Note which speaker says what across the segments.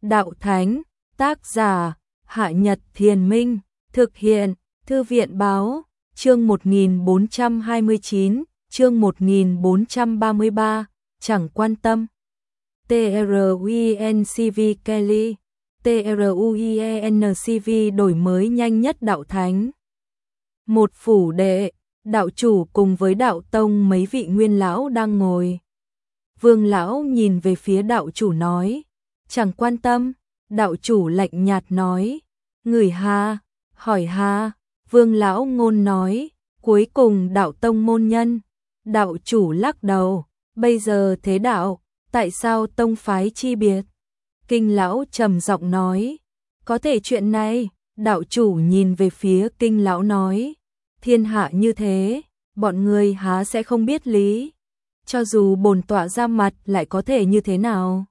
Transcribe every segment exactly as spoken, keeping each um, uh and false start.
Speaker 1: Đạo Thánh, tác giả, Hạ Nhật Thiền Minh, thực hiện, Thư viện Báo, chương một nghìn bốn trăm hai mươi chín, chương một nghìn bốn trăm ba mươi ba, chẳng quan tâm. TRUINCV Kelly, TRUIENCV đổi mới nhanh nhất Đạo Thánh. Một phủ đệ, đạo chủ cùng với đạo tông mấy vị nguyên lão đang ngồi. Vương lão nhìn về phía đạo chủ nói, chẳng quan tâm. Đạo chủ lạnh nhạt nói, người ha, hỏi ha. Vương lão ngôn nói, cuối cùng đạo tông môn nhân. Đạo chủ lắc đầu, bây giờ thế đạo, tại sao tông phái chi biệt? Kinh lão trầm giọng nói, có thể chuyện này. Đạo chủ nhìn về phía kinh lão nói, thiên hạ như thế, bọn người há sẽ không biết lý. Cho dù bổn tọa ra mặt lại có thể như thế nào?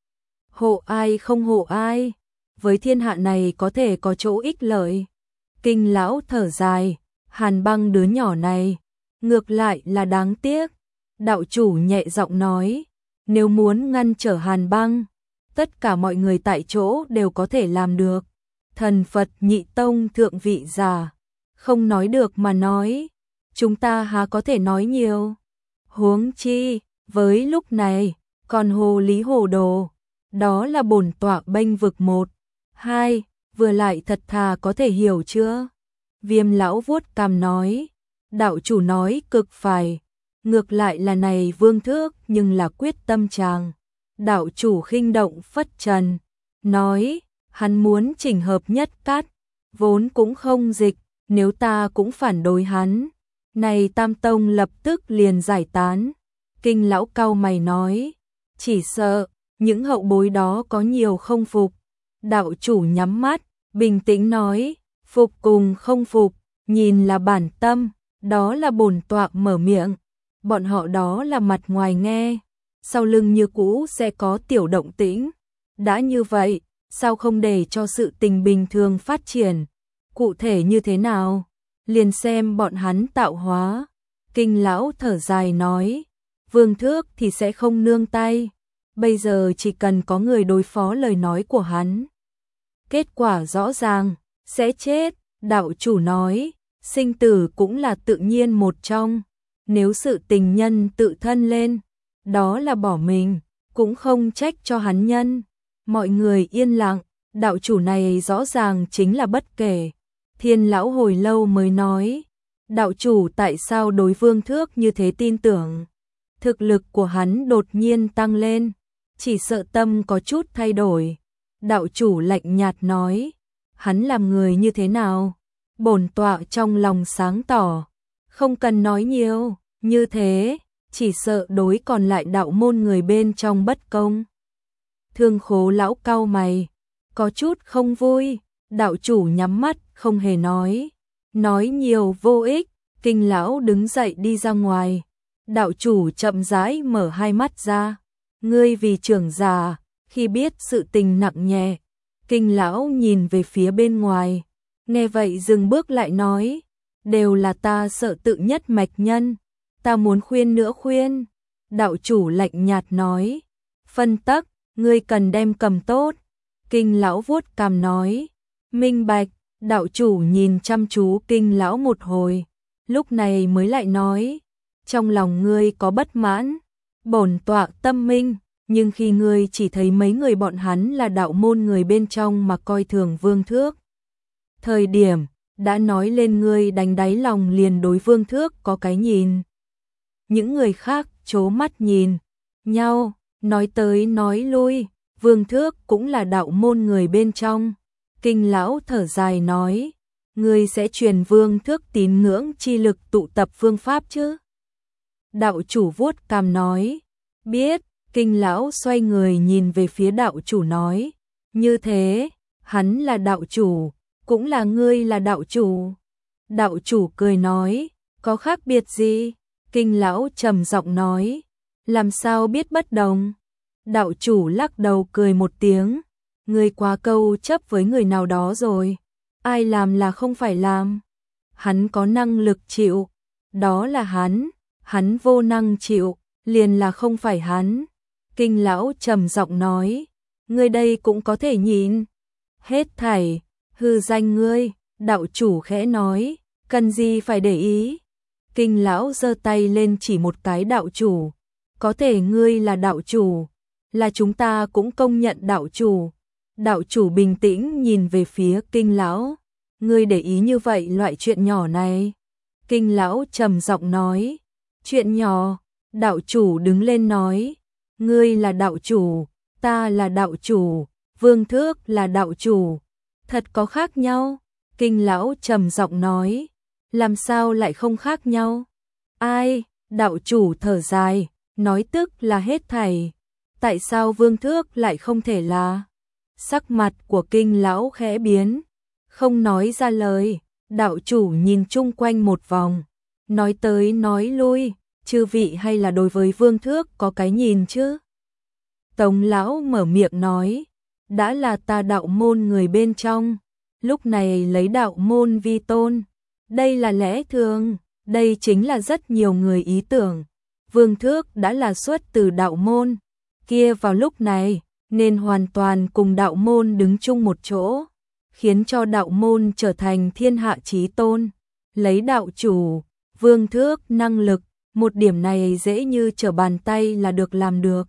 Speaker 1: Hộ ai không hộ ai, với thiên hạ này có thể có chỗ ích lợi. Kinh lão thở dài, Hàn Băng đứa nhỏ này, ngược lại là đáng tiếc. Đạo chủ nhẹ giọng nói, nếu muốn ngăn trở Hàn Băng, tất cả mọi người tại chỗ đều có thể làm được. Thần Phật nhị tông thượng vị giả, không nói được mà nói, chúng ta há có thể nói nhiều. Huống chi, với lúc này, còn hồ lý hồ đồ. Đó là bổn tọa bênh vực một, hai, vừa lại thật thà có thể hiểu chưa? Viêm lão vuốt cằm nói, đạo chủ nói cực phải, ngược lại là này Vương Thước nhưng là quyết tâm chàng. Đạo chủ khinh động phất trần, nói, hắn muốn chỉnh hợp nhất cát, vốn cũng không dịch, nếu ta cũng phản đối hắn, này Tam Tông lập tức liền giải tán. Kinh lão cau mày nói, chỉ sợ những hậu bối đó có nhiều không phục. Đạo chủ nhắm mắt, bình tĩnh nói, phục cùng không phục, nhìn là bản tâm, đó là bổn tọa mở miệng. Bọn họ đó là mặt ngoài nghe, sau lưng như cũ sẽ có tiểu động tĩnh. Đã như vậy, sao không để cho sự tình bình thường phát triển? Cụ thể như thế nào? Liền xem bọn hắn tạo hóa. Kinh lão thở dài nói, Vương Thước thì sẽ không nương tay. Bây giờ chỉ cần có người đối phó lời nói của hắn, kết quả rõ ràng, sẽ chết. Đạo chủ nói, sinh tử cũng là tự nhiên một trong. Nếu sự tình nhân tự thân lên, đó là bỏ mình, cũng không trách cho hắn nhân. Mọi người yên lặng, đạo chủ này rõ ràng chính là bất kể. Thiên lão hồi lâu mới nói, đạo chủ tại sao đối Vương Thước như thế tin tưởng? Thực lực của hắn đột nhiên tăng lên, chỉ sợ tâm có chút thay đổi. Đạo chủ lạnh nhạt nói, hắn làm người như thế nào? Bổn tọa trong lòng sáng tỏ, không cần nói nhiều, như thế, chỉ sợ đối còn lại đạo môn người bên trong bất công. Thương Khố lão cau mày, có chút không vui. Đạo chủ nhắm mắt, không hề nói. Nói nhiều vô ích, kinh lão đứng dậy đi ra ngoài. Đạo chủ chậm rãi mở hai mắt ra. Ngươi vì trưởng già, khi biết sự tình nặng nhẹ. Kinh lão nhìn về phía bên ngoài. Nghe vậy dừng bước lại nói, đều là ta sợ tự nhất mạch nhân. Ta muốn khuyên nữa khuyên. Đạo chủ lạnh nhạt nói, phân tắc, ngươi cần đem cầm tốt. Kinh lão vuốt cằm nói, minh bạch. Đạo chủ nhìn chăm chú kinh lão một hồi, lúc này mới lại nói, trong lòng ngươi có bất mãn, bổn tọa tâm minh, nhưng khi ngươi chỉ thấy mấy người bọn hắn là đạo môn người bên trong mà coi thường Vương Thước. Thời điểm, đã nói lên ngươi đánh đáy lòng liền đối Vương Thước có cái nhìn. Những người khác trố mắt nhìn nhau, nói tới nói lui, Vương Thước cũng là đạo môn người bên trong. Kinh lão thở dài nói, ngươi sẽ truyền Vương Thước tín ngưỡng chi lực tụ tập phương pháp chứ? Đạo chủ vuốt cằm nói, biết. Kinh lão xoay người nhìn về phía đạo chủ nói, như thế, hắn là đạo chủ, cũng là ngươi là đạo chủ. Đạo chủ cười nói, có khác biệt gì? Kinh lão trầm giọng nói, làm sao biết bất đồng? Đạo chủ lắc đầu cười một tiếng, ngươi quá câu chấp với người nào đó rồi, ai làm là không phải làm. Hắn có năng lực chịu, đó là hắn, hắn vô năng chịu, liền là không phải hắn. Kinh lão trầm giọng nói, ngươi đây cũng có thể nhìn. Hết thảy, hư danh ngươi, đạo chủ khẽ nói, cần gì phải để ý. Kinh lão giơ tay lên chỉ một cái đạo chủ, có thể ngươi là đạo chủ, là chúng ta cũng công nhận đạo chủ. Đạo chủ bình tĩnh nhìn về phía kinh lão, ngươi để ý như vậy loại chuyện nhỏ này. Kinh lão trầm giọng nói, chuyện nhỏ. Đạo chủ đứng lên nói, ngươi là đạo chủ, ta là đạo chủ, Vương Thước là đạo chủ, thật có khác nhau. Kinh lão trầm giọng nói, làm sao lại không khác nhau? Ai? Đạo chủ thở dài, nói tức là hết thảy. Tại sao Vương Thước lại không thể là? Sắc mặt của kinh lão khẽ biến, không nói ra lời. Đạo chủ nhìn chung quanh một vòng, nói tới nói lui, chư vị hay là đối với Vương Thước có cái nhìn chứ? Tống lão mở miệng nói, đã là ta đạo môn người bên trong, lúc này lấy đạo môn vi tôn, đây là lẽ thường, đây chính là rất nhiều người ý tưởng. Vương Thước đã là xuất từ đạo môn, kia vào lúc này, nên hoàn toàn cùng đạo môn đứng chung một chỗ, khiến cho đạo môn trở thành thiên hạ chí tôn. Lấy đạo chủ, Vương Thước năng lực, một điểm này dễ như trở bàn tay là được làm được.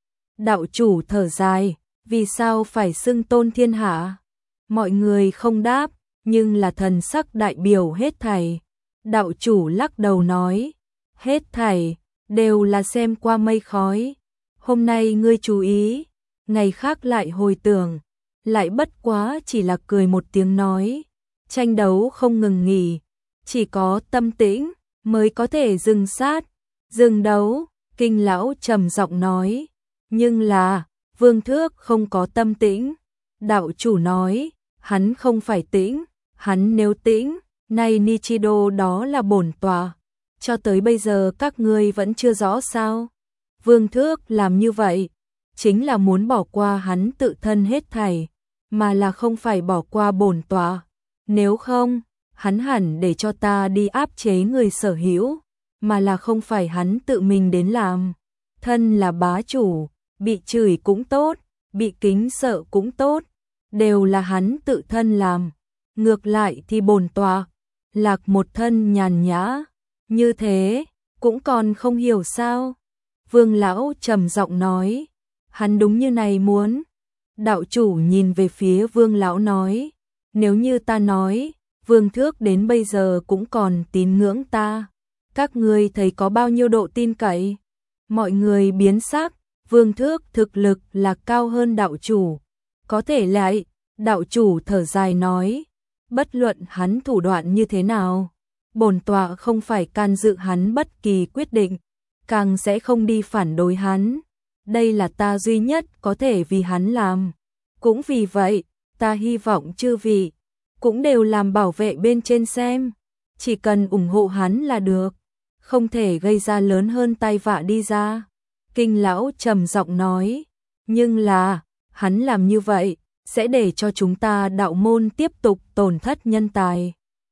Speaker 1: Đạo chủ thở dài, vì sao phải xưng tôn thiên hạ? Mọi người không đáp, nhưng là thần sắc đại biểu hết thảy. Đạo chủ lắc đầu nói, hết thảy, đều là xem qua mây khói. Hôm nay ngươi chú ý, ngày khác lại hồi tưởng, lại bất quá chỉ là cười một tiếng nói. Tranh đấu không ngừng nghỉ, chỉ có tâm tĩnh mới có thể dừng sát. Dừng đấu, kinh lão trầm giọng nói, nhưng là, Vương Thước không có tâm tĩnh. Đạo chủ nói, hắn không phải tĩnh, hắn nếu tĩnh, này Nichido đó là bổn tọa. Cho tới bây giờ các ngươi vẫn chưa rõ sao? Vương Thước làm như vậy, chính là muốn bỏ qua hắn tự thân hết thảy, mà là không phải bỏ qua bổn tọa. Nếu không, hắn hẳn để cho ta đi áp chế người sở hữu, mà là không phải hắn tự mình đến làm. Thân là bá chủ, bị chửi cũng tốt, bị kính sợ cũng tốt, đều là hắn tự thân làm. Ngược lại thì bổn tọa, lạc một thân nhàn nhã, như thế, cũng còn không hiểu sao? Vương lão trầm giọng nói, hắn đúng như này muốn. Đạo chủ nhìn về phía Vương lão nói, nếu như ta nói, Vương Thước đến bây giờ cũng còn tín ngưỡng ta, các ngươi thấy có bao nhiêu độ tin cậy? Mọi người biến sắc, Vương Thước thực lực là cao hơn đạo chủ. Có thể lại, đạo chủ thở dài nói, bất luận hắn thủ đoạn như thế nào, bổn tọa không phải can dự hắn bất kỳ quyết định, càng sẽ không đi phản đối hắn. Đây là ta duy nhất có thể vì hắn làm. Cũng vì vậy, ta hy vọng chư vị cũng đều làm bảo vệ bên trên xem, chỉ cần ủng hộ hắn là được, không thể gây ra lớn hơn tai vạ đi ra. Kinh lão trầm giọng nói, nhưng là, hắn làm như vậy, sẽ để cho chúng ta đạo môn tiếp tục tổn thất nhân tài.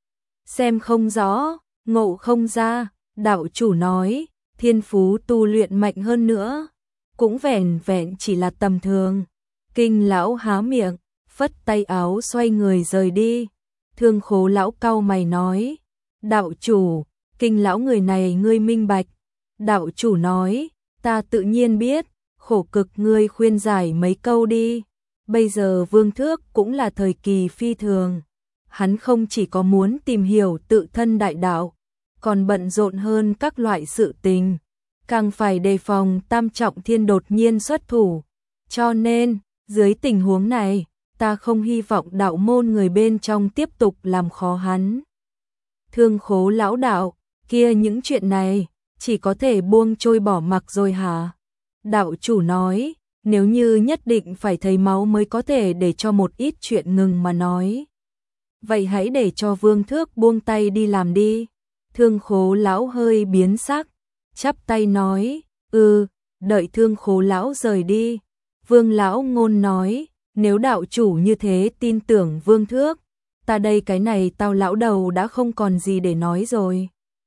Speaker 1: Xem không rõ, ngộ không ra, đạo chủ nói, thiên phú tu luyện mạnh hơn nữa, cũng vẻn vẹn chỉ là tầm thường. Kinh lão há miệng, phất tay áo xoay người rời đi. Thương Khố lão cau mày nói, đạo chủ, kinh lão người này ngươi minh bạch. Đạo chủ nói, ta tự nhiên biết, khổ cực ngươi khuyên giải mấy câu đi. Bây giờ Vương Thước cũng là thời kỳ phi thường. Hắn không chỉ có muốn tìm hiểu tự thân đại đạo, còn bận rộn hơn các loại sự tình, càng phải đề phòng tam trọng thiên đột nhiên xuất thủ. Cho nên, dưới tình huống này, ta không hy vọng đạo môn người bên trong tiếp tục làm khó hắn. Thương Khố lão đạo, kia những chuyện này, chỉ có thể buông trôi bỏ mặc rồi hả? Đạo chủ nói, nếu như nhất định phải thấy máu mới có thể để cho một ít chuyện ngừng mà nói. Vậy hãy để cho Vương Thước buông tay đi làm đi. Thương Khố lão hơi biến sắc, chắp tay nói, ừ, đợi Thương Khố lão rời đi. Vương lão ngôn nói, nếu đạo chủ như thế tin tưởng Vương Thước, ta đây cái này tao lão đầu đã không còn gì để nói rồi.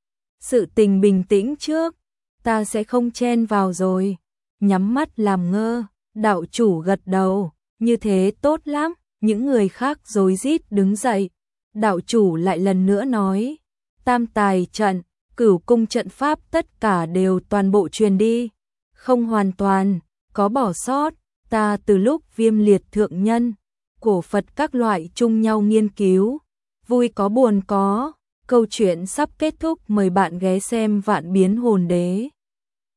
Speaker 1: Sự tình bình tĩnh trước, ta sẽ không chen vào rồi. Nhắm mắt làm ngơ, Đạo chủ gật đầu, như thế tốt lắm, những người khác rối rít đứng dậy. Đạo chủ lại lần nữa nói, tam tài trận, cửu cung trận pháp tất cả đều toàn bộ truyền đi, không hoàn toàn, có bỏ sót, ta từ lúc Viêm Liệt thượng nhân, cổ Phật các loại chung nhau nghiên cứu, vui có buồn có, câu chuyện sắp kết thúc, mời bạn ghé xem Vạn Biến Hồn Đế.